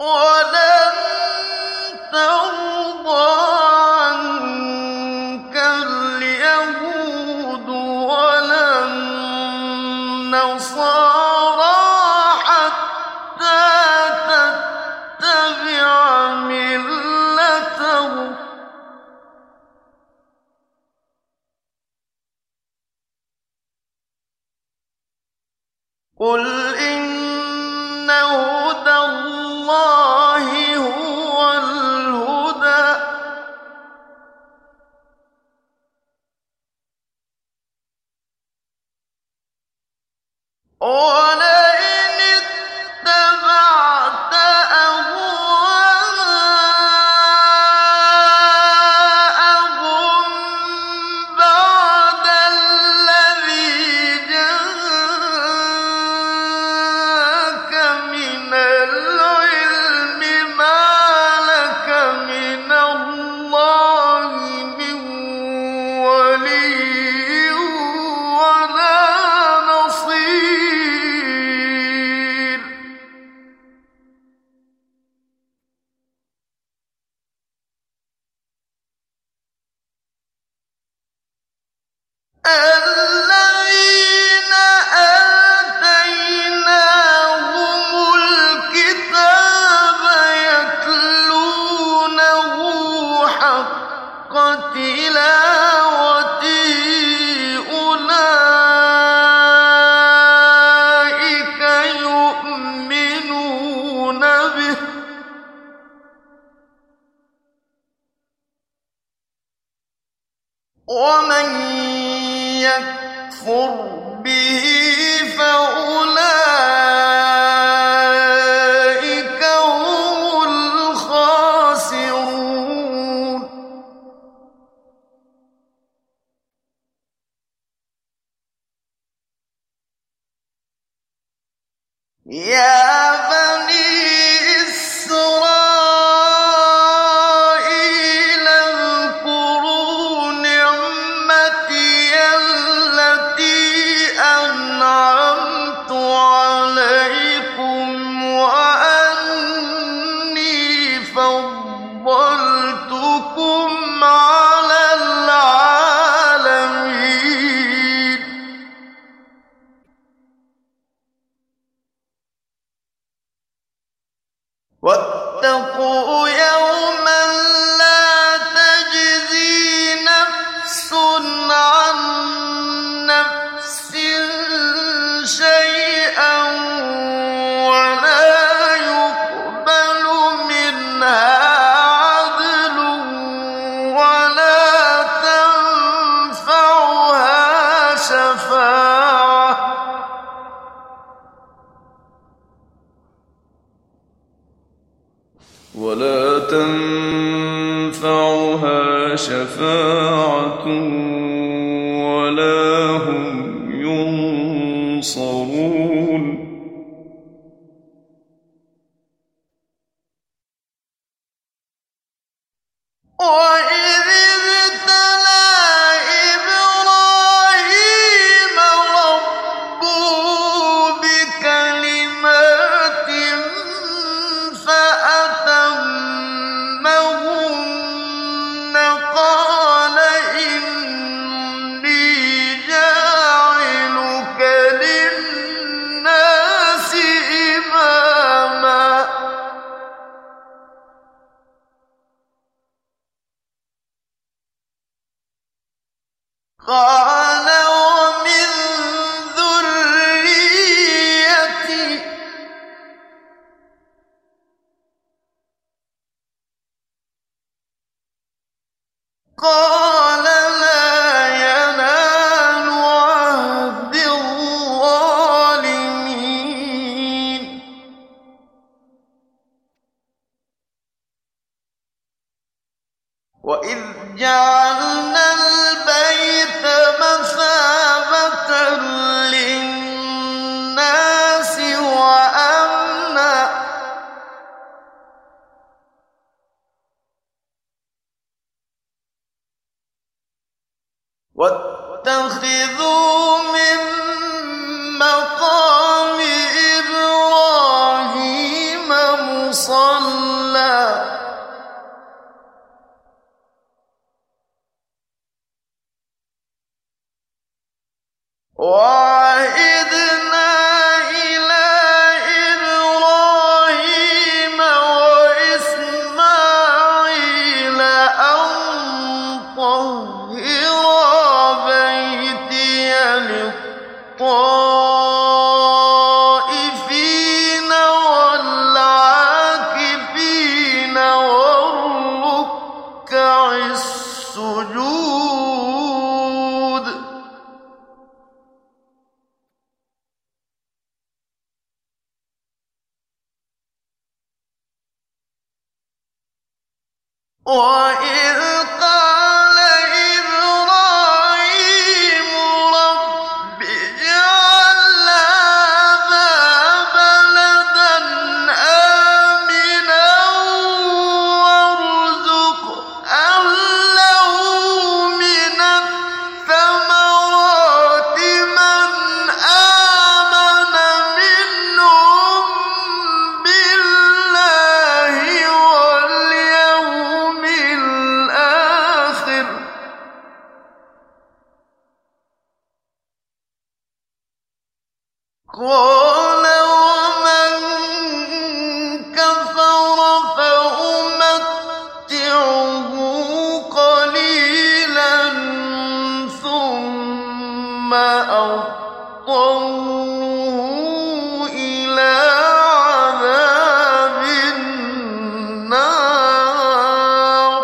وَلَن تَرْضَىٰ عَنكَ الْيَهُودُ وَلَا النَّصَارَىٰ حَتَّىٰ تَتَّبِعَ مِلَّتَهُمْ ۗ قُلْ إِنَّ هُدَى اللَّهِ هُوَ الْهُدَىٰ ۗ وَلَئِنِ اتَّبَعْتَ أَهْوَاءَهُم بَعْدَ الَّذِي جَاءَكَ مِنَ الْعِلْمِ مَا لَكَ مِنَ اللَّهِ مِن وَلِيٍّ وَلَا نَصِيرٍ. الَّذِينَ آتَيْنَاهُمُ الْكِتَابَ يَتْلُونَهُ حَقَّ تِلَاوَتِهِ أُولَٰئِكَ يُؤْمِنُونَ بِهِ ۗ وَمَن يَكْفُرْ بِهِ فَأُولَٰئِكَ هُمُ الْخَاسِرُونَ. يَا بَنِي إِسْرَائِيلَ اذْكُرُوا نِعْمَتِيَ الَّتِي أَنْعَمْتُ عَلَيْكُمْ وَأَنِّي فَضَّلْتُكُمْ عَلَى الْعَالَمِينَ. وَاتَّقُوا يَوْمًا لَّا تَجْزِي نَفْسٌ عَن نَّفْسٍ شَيْئًا وَلَا يُقْبَلُ مِنْهَا عَدْلٌ وَلَا تَنفَعُهَا شَفَاعَةٌ وَلَا هُمْ يُنصَرُونَ. وَإِذِ ابْتَلَىٰ إِبْرَاهِيمَ رَبُّهُ بِكَلِمَاتٍ فَأَتَمَّهُنَّ قَالَ إِنِّي جَاعِلُكَ لِلنَّاسِ إِمَامًا ۖ قَالَ وَمِن ذُرِّيَّتِي ۖ قَالَ لَا يَنَالُ عَهْدِي الظَّالِمِينَ. وَإِذْ جَعَلْنَا الْبَيْتَ مَثَابَةً لِّلنَّاسِ وَأَمْنًا ۗ وَاتَّخِذُوا مِن مَّقَامِ إِبْرَاهِيمَ مُصَلًّى وعهدنا إلى إبراهيم وإسماعيل أن طهرا بيتي للطائفين والعاكفين والركع السجود. وإذ قال إبراهيم رب اجعل هذا بلدا آمنا وارزق أهله من الثمرات من آمن منهم بالله واليوم الآخر. قال ومن كفر فأمتعه قليلا ثم أضطره إلى عذاب النار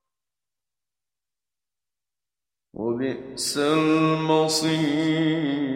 وبئس المصير.